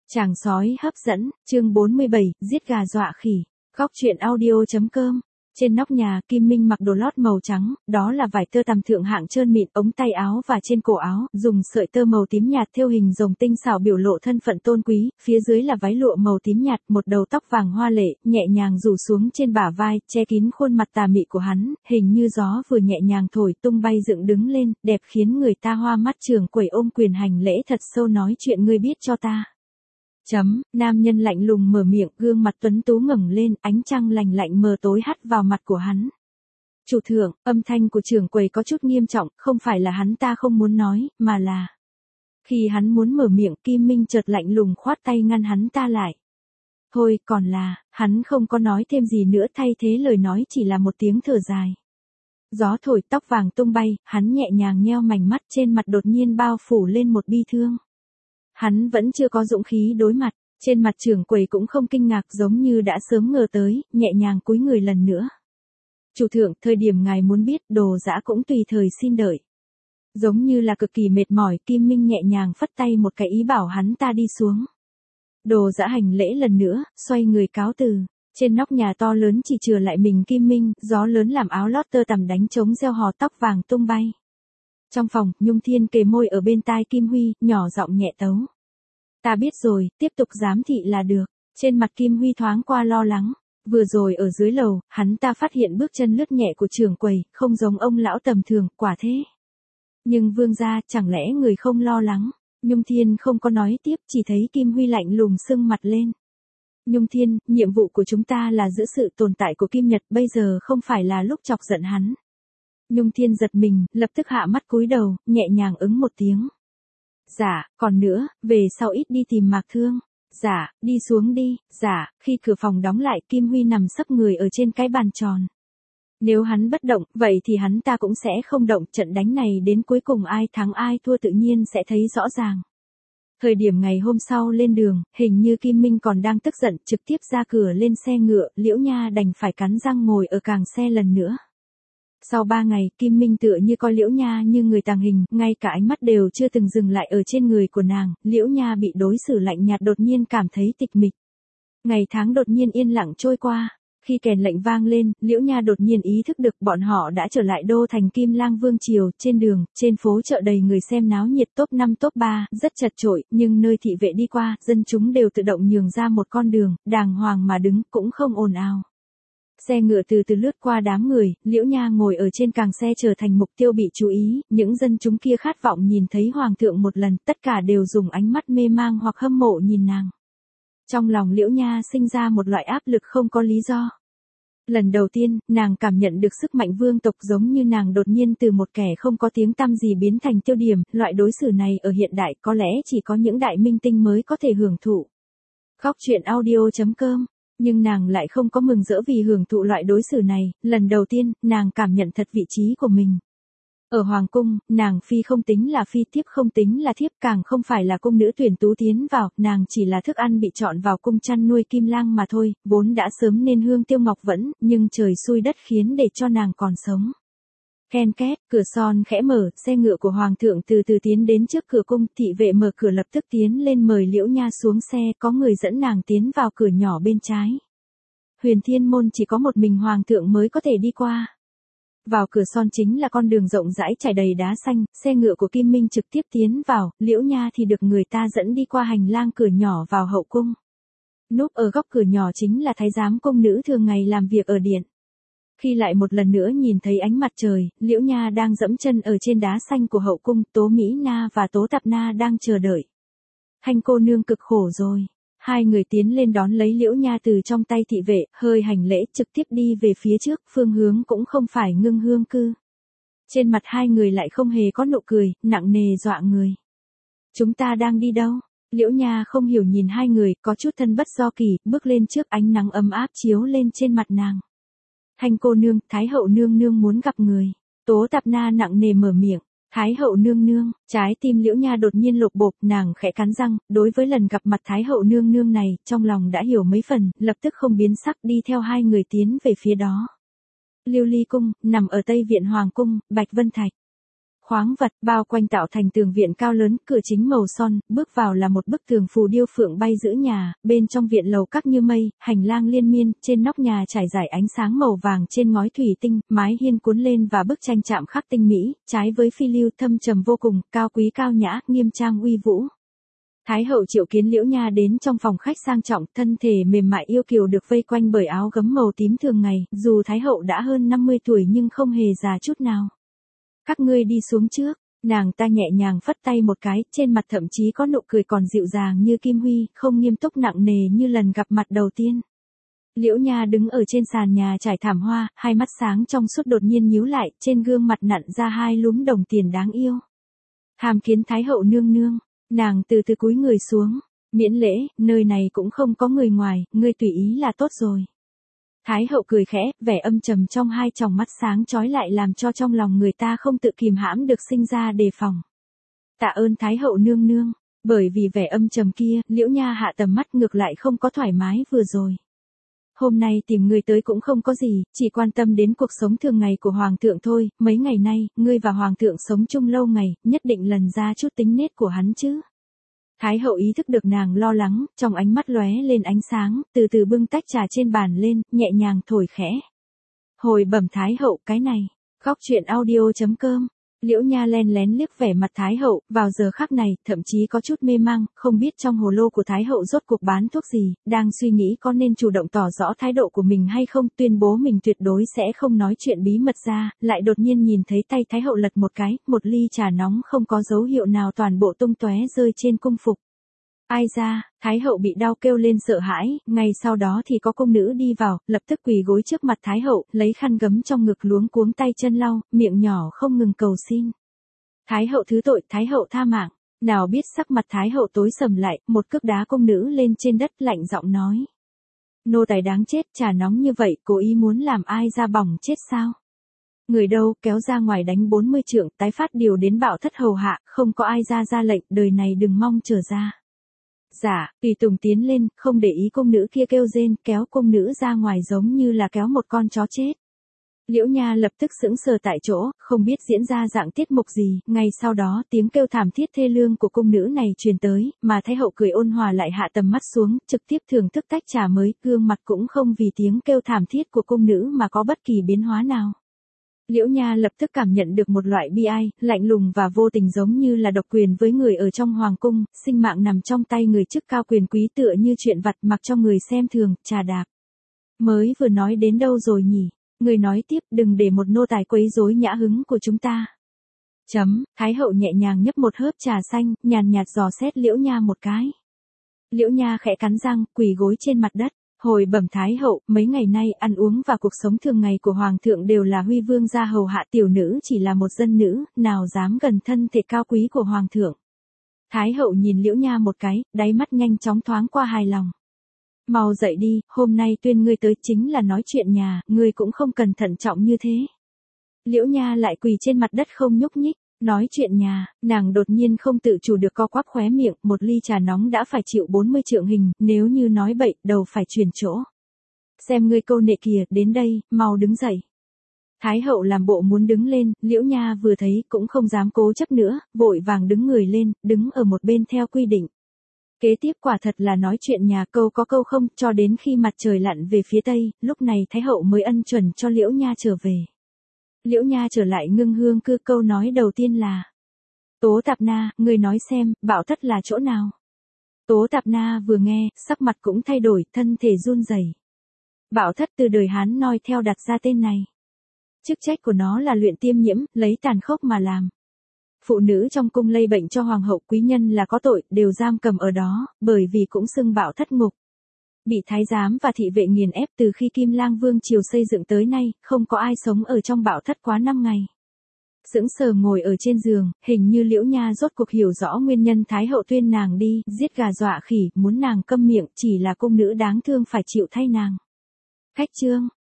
Chàng sói hấp dẫn, chương 47, giết gà dọa khỉ. Góc truyện audio.com. Trên nóc nhà, Kim Minh mặc đồ lót màu trắng, đó là vải tơ tằm thượng hạng trơn mịn, ống tay áo và trên cổ áo, dùng sợi tơ màu tím nhạt thêu hình rồng tinh xảo biểu lộ thân phận tôn quý, phía dưới là váy lụa màu tím nhạt, một đầu tóc vàng hoa lệ, nhẹ nhàng rủ xuống trên bả vai, che kín khuôn mặt tà mị của hắn, hình như gió vừa nhẹ nhàng thổi tung bay dựng đứng lên, đẹp khiến người ta hoa mắt. Trưởng quầy ôm quyền hành lễ thật sâu nói chuyện ngươi biết cho ta. Nam nhân lạnh lùng mở miệng, gương mặt tuấn tú ngẩng lên, ánh trăng lành lạnh mờ tối hắt vào mặt của hắn. Chủ thượng, âm thanh của trưởng quầy có chút nghiêm trọng, không phải là hắn ta không muốn nói, mà là... Khi hắn muốn mở miệng, Kim Minh chợt lạnh lùng khoát tay ngăn hắn ta lại. Thôi, còn là, hắn không có nói thêm gì nữa, thay thế lời nói chỉ là một tiếng thở dài. Gió thổi tóc vàng tung bay, hắn nhẹ nhàng nheo mảnh mắt, trên mặt đột nhiên bao phủ lên một bi thương. Hắn vẫn chưa có dũng khí đối mặt, trên mặt trưởng quầy cũng không kinh ngạc giống như đã sớm ngờ tới, nhẹ nhàng cúi người lần nữa. Chủ thượng, thời điểm ngài muốn biết, đồ dã cũng tùy thời xin đợi. Giống như là cực kỳ mệt mỏi, Kim Minh nhẹ nhàng phất tay một cái ý bảo hắn ta đi xuống. Đồ dã hành lễ lần nữa, xoay người cáo từ. Trên nóc nhà to lớn chỉ chừa lại mình Kim Minh, gió lớn làm áo lót tơ tằm đánh trống reo hò, tóc vàng tung bay. Trong phòng, Nhung Thiên kề môi ở bên tai Kim Huy, nhỏ giọng nhẹ tấu. Ta biết rồi, tiếp tục giám thị là được. Trên mặt Kim Huy thoáng qua lo lắng. Vừa rồi ở dưới lầu, hắn ta phát hiện bước chân lướt nhẹ của trưởng quầy, không giống ông lão tầm thường, quả thế. Nhưng vương gia, chẳng lẽ người không lo lắng? Nhung Thiên không có nói tiếp, chỉ thấy Kim Huy lạnh lùng sưng mặt lên. Nhung Thiên, nhiệm vụ của chúng ta là giữ sự tồn tại của Kim Nhật, bây giờ không phải là lúc chọc giận hắn. Nhung Thiên giật mình, lập tức hạ mắt cúi đầu, nhẹ nhàng ứng một tiếng. Dạ, còn nữa, về sau ít đi tìm Mạc Thương. Dạ, đi xuống đi. Dạ, khi cửa phòng đóng lại, Kim Huy nằm sấp người ở trên cái bàn tròn. Nếu hắn bất động, vậy thì hắn ta cũng sẽ không động, trận đánh này đến cuối cùng ai thắng ai thua tự nhiên sẽ thấy rõ ràng. Thời điểm ngày hôm sau lên đường, hình như Kim Minh còn đang tức giận, trực tiếp ra cửa lên xe ngựa, Liễu Nha đành phải cắn răng ngồi ở càng xe lần nữa. Sau 3 ngày, Kim Minh tựa như coi Liễu Nha như người tàng hình, ngay cả ánh mắt đều chưa từng dừng lại ở trên người của nàng, Liễu Nha bị đối xử lạnh nhạt đột nhiên cảm thấy tịch mịch. Ngày tháng đột nhiên yên lặng trôi qua, khi kèn lệnh vang lên, Liễu Nha đột nhiên ý thức được bọn họ đã trở lại đô thành Kim Lang Vương Triều, trên đường, trên phố chợ đầy người xem náo nhiệt, top 5 top 3, rất chật chội, nhưng nơi thị vệ đi qua, dân chúng đều tự động nhường ra một con đường, đàng hoàng mà đứng, cũng không ồn ào. Xe ngựa từ từ lướt qua đám người, Liễu Nha ngồi ở trên càng xe trở thành mục tiêu bị chú ý, những dân chúng kia khát vọng nhìn thấy hoàng thượng một lần, tất cả đều dùng ánh mắt mê mang hoặc hâm mộ nhìn nàng. Trong lòng Liễu Nha sinh ra một loại áp lực không có lý do. Lần đầu tiên, nàng cảm nhận được sức mạnh vương tộc giống như nàng đột nhiên từ một kẻ không có tiếng tăm gì biến thành tiêu điểm, loại đối xử này ở hiện đại có lẽ chỉ có những đại minh tinh mới có thể hưởng thụ. Góc truyện audio.com. Nhưng nàng lại không có mừng rỡ vì hưởng thụ loại đối xử này, lần đầu tiên, nàng cảm nhận thật vị trí của mình. Ở Hoàng cung, nàng phi không tính là phi, thiếp không tính là thiếp, càng không phải là cung nữ tuyển tú tiến vào, nàng chỉ là thức ăn bị chọn vào cung chăn nuôi Kim Lang mà thôi, vốn đã sớm nên hương tiêu ngọc vẫn, nhưng trời xui đất khiến để cho nàng còn sống. Ken két, cửa son khẽ mở, xe ngựa của Hoàng thượng từ từ tiến đến trước cửa cung, thị vệ mở cửa lập tức tiến lên mời Liễu Nha xuống xe, có người dẫn nàng tiến vào cửa nhỏ bên trái. Huyền Thiên Môn chỉ có một mình Hoàng thượng mới có thể đi qua. Vào cửa son chính là con đường rộng rãi trải đầy đá xanh, xe ngựa của Kim Minh trực tiếp tiến vào, Liễu Nha thì được người ta dẫn đi qua hành lang cửa nhỏ vào hậu cung. Núp ở góc cửa nhỏ chính là thái giám cung nữ thường ngày làm việc ở điện. Khi lại một lần nữa nhìn thấy ánh mặt trời, Liễu Nha đang dẫm chân ở trên đá xanh của hậu cung, Tố Mỹ Na và Tố Tạp Na đang chờ đợi. Hành cô nương cực khổ rồi. Hai người tiến lên đón lấy Liễu Nha từ trong tay thị vệ, hơi hành lễ trực tiếp đi về phía trước, phương hướng cũng không phải Ngưng Hương Cư. Trên mặt hai người lại không hề có nụ cười, nặng nề dọa người. Chúng ta đang đi đâu? Liễu Nha không hiểu nhìn hai người, có chút thân bất do kỳ, bước lên trước, ánh nắng ấm áp chiếu lên trên mặt nàng. Hành cô nương, Thái hậu nương nương muốn gặp người. Tố Tạp Na nặng nề mở miệng. Thái hậu nương nương, trái tim Liễu Nha đột nhiên lột bột, nàng khẽ cắn răng, đối với lần gặp mặt Thái hậu nương nương này, trong lòng đã hiểu mấy phần, lập tức không biến sắc đi theo hai người tiến về phía đó. Lưu Ly cung, nằm ở Tây Viện Hoàng cung, Bạch Vân Thạch. khoáng vật, bao quanh tạo thành tường viện cao lớn, cửa chính màu son, bước vào là một bức tường phù điêu phượng bay giữ nhà, bên trong viện lầu các như mây, hành lang liên miên, trên nóc nhà trải rải ánh sáng màu vàng trên ngói thủy tinh, mái hiên cuốn lên và bức tranh chạm khắc tinh mỹ, trái với phi lưu thâm trầm vô cùng, cao quý cao nhã, nghiêm trang uy vũ. Thái hậu triệu kiến Liễu Nha đến trong phòng khách sang trọng, thân thể mềm mại yêu kiều được vây quanh bởi áo gấm màu tím thường ngày, dù Thái hậu đã hơn 50 tuổi nhưng không hề già chút nào. Các ngươi đi xuống trước, nàng ta nhẹ nhàng phất tay một cái, trên mặt thậm chí có nụ cười còn dịu dàng như kim huy, không nghiêm túc nặng nề như lần gặp mặt đầu tiên. Liễu Nha đứng ở trên sàn nhà trải thảm hoa, hai mắt sáng trong suốt đột nhiên nhíu lại, trên gương mặt nặn ra hai lúm đồng tiền đáng yêu. Hàm kiến Thái hậu nương nương. Nàng từ từ cúi người xuống, miễn lễ, nơi này cũng không có người ngoài, ngươi tùy ý là tốt rồi. Thái hậu cười khẽ, vẻ âm trầm trong hai tròng mắt sáng chói lại làm cho trong lòng người ta không tự kìm hãm được sinh ra đề phòng. Tạ ơn Thái hậu nương nương, bởi vì vẻ âm trầm kia, Liễu Nha hạ tầm mắt ngược lại không có thoải mái vừa rồi. Hôm nay tìm ngươi tới cũng không có gì, chỉ quan tâm đến cuộc sống thường ngày của Hoàng thượng thôi, mấy ngày nay, ngươi và Hoàng thượng sống chung lâu ngày, nhất định lần ra chút tính nết của hắn chứ. Thái hậu ý thức được nàng lo lắng, trong ánh mắt lóe lên ánh sáng, từ từ bưng tách trà trên bàn lên, nhẹ nhàng thổi khẽ. Hồi bẩm Thái hậu, cái này, góc truyện audio.com. Liễu Nha len lén liếc vẻ mặt Thái hậu, vào giờ khắc này, thậm chí có chút mê mang, không biết trong hồ lô của Thái hậu rốt cuộc bán thuốc gì, đang suy nghĩ có nên chủ động tỏ rõ thái độ của mình hay không, tuyên bố mình tuyệt đối sẽ không nói chuyện bí mật ra, lại đột nhiên nhìn thấy tay Thái hậu lật một cái, một ly trà nóng không có dấu hiệu nào toàn bộ tung tóe rơi trên cung phục. Ai ra, Thái hậu bị đau kêu lên sợ hãi, ngay sau đó thì có cung nữ đi vào, lập tức quỳ gối trước mặt Thái hậu, lấy khăn gấm trong ngực luống cuống tay chân lau, miệng nhỏ không ngừng cầu xin. Thái hậu thứ tội, Thái hậu tha mạng. Nào biết sắc mặt Thái hậu tối sầm lại, một cước đá cung nữ lên trên đất lạnh giọng nói. Nô tài đáng chết, trà nóng như vậy, cố ý muốn làm ai ra bỏng chết sao? Người đâu, kéo ra ngoài đánh 40 trượng, tái phát điều đến Bảo Thất hầu hạ, không có ai ra lệnh, đời này đừng mong trở ra. Dạ, tùy tùng tiến lên, không để ý cung nữ kia kêu rên, kéo cung nữ ra ngoài giống như là kéo một con chó chết. Liễu Nha lập tức sững sờ tại chỗ, không biết diễn ra dạng tiết mục gì, ngay sau đó tiếng kêu thảm thiết thê lương của cung nữ này truyền tới, mà Thái hậu cười ôn hòa lại hạ tầm mắt xuống, trực tiếp thưởng thức tách trà mới, gương mặt cũng không vì tiếng kêu thảm thiết của cung nữ mà có bất kỳ biến hóa nào. Liễu Nha lập tức cảm nhận được một loại bi ai, lạnh lùng và vô tình giống như là độc quyền với người ở trong hoàng cung, sinh mạng nằm trong tay người chức cao quyền quý tựa như chuyện vặt mặc cho người xem thường, trà đạp. Mới vừa nói đến đâu rồi nhỉ? Người nói tiếp, đừng để một nô tài quấy rối nhã hứng của chúng ta. Thái hậu nhẹ nhàng nhấp một hớp trà xanh, nhàn nhạt dò xét Liễu Nha một cái. Liễu Nha khẽ cắn răng, quỳ gối trên mặt đất. Hồi bẩm Thái hậu, mấy ngày nay ăn uống và cuộc sống thường ngày của Hoàng thượng đều là Huy Vương gia hầu hạ, tiểu nữ chỉ là một dân nữ, nào dám gần thân thể cao quý của Hoàng thượng. Thái hậu nhìn Liễu Nha một cái, đáy mắt nhanh chóng thoáng qua hài lòng. Mau dậy đi, hôm nay tuyên ngươi tới chính là nói chuyện nhà, ngươi cũng không cần thận trọng như thế. Liễu Nha lại quỳ trên mặt đất không nhúc nhích. Nói chuyện nhà, nàng đột nhiên không tự chủ được co quắp khóe miệng, một ly trà nóng đã phải chịu 40 trượng hình, nếu như nói bậy, đầu phải chuyển chỗ. Xem ngươi câu nệ kìa, đến đây, mau đứng dậy. Thái hậu làm bộ muốn đứng lên, Liễu Nha vừa thấy cũng không dám cố chấp nữa, vội vàng đứng người lên, đứng ở một bên theo quy định. Kế tiếp quả thật là nói chuyện nhà câu có câu không, cho đến khi mặt trời lặn về phía tây, lúc này Thái hậu mới ân chuẩn cho Liễu Nha trở về. Liễu Nha trở lại Ngưng Hương Cư, câu nói đầu tiên là: Tố Tạp Na, ngươi nói xem, Bảo Thất là chỗ nào? Tố Tạp Na vừa nghe, sắc mặt cũng thay đổi, thân thể run rẩy. Bảo Thất từ đời Hán noi theo đặt ra tên này. Chức trách của nó là luyện tiêm nhiễm, lấy tàn khốc mà làm. Phụ nữ trong cung lây bệnh cho hoàng hậu quý nhân là có tội, đều giam cầm ở đó, bởi vì cũng xưng Bảo Thất ngục. Bị thái giám và thị vệ nghiền ép từ khi Kim Lang Vương triều xây dựng tới nay, không có ai sống ở trong Bảo Thất quá 5 ngày. Sững sờ ngồi ở trên giường, hình như Liễu Nha rốt cuộc hiểu rõ nguyên nhân Thái hậu tuyên nàng đi, giết gà dọa khỉ, muốn nàng câm miệng, chỉ là cung nữ đáng thương phải chịu thay nàng. Khách trương,